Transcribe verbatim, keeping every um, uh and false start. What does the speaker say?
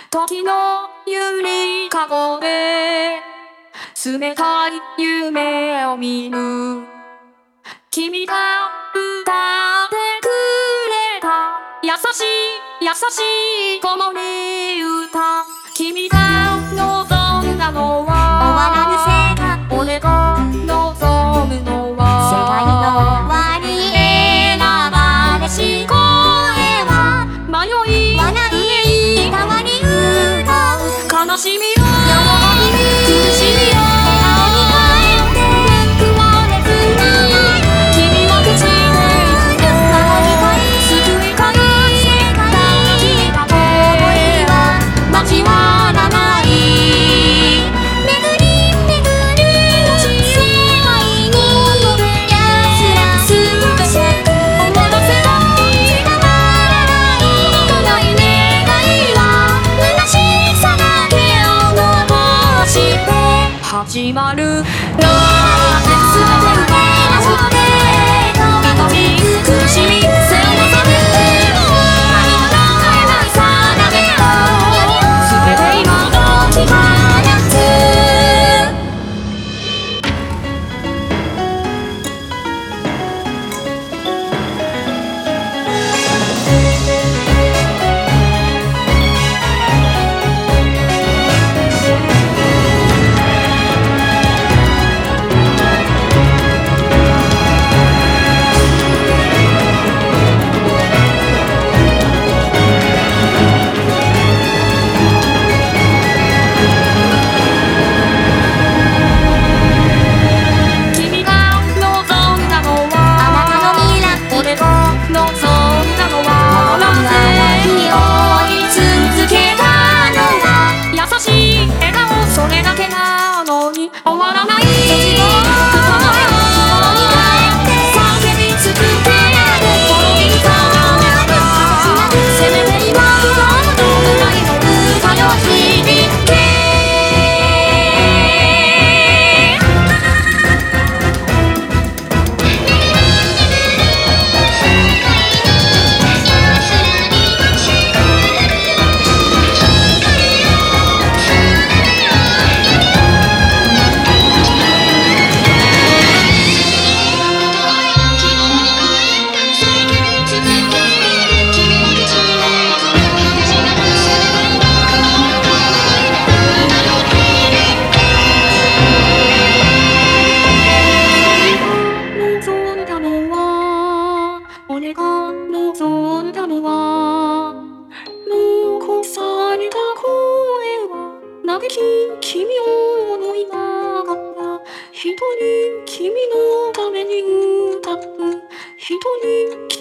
時のゆりかごで冷たい夢を見る。君が歌ってくれた優しい優しい子守歌。君が望んだのは終わらぬ世界。 俺が望むのは世界の終わり。 選ばれし声は迷い笑い代わり歌う。 悲しみを苦しみを青に変えて報われずに君は口で言って救いたい大きな声は交わらない。 巡り巡る世界にやすらすべて終わらせない伝わらないない願いは虚しさだけを残して始まるの全て全てがそれ痛み苦しみ背負わされても愛の変えないさだけを全て今の気放つ。 君が望んだのはあなたの未来。 俺が望んだのはなぜ追い続けたのは優しい笑顔それだけなのに終わらない絶望心に叫び続け滅びるかせめて今どのぐらいの歌よ響け。望んだのは俺が望んだのは残された声は嘆き君を思いながら一人君のために歌う一人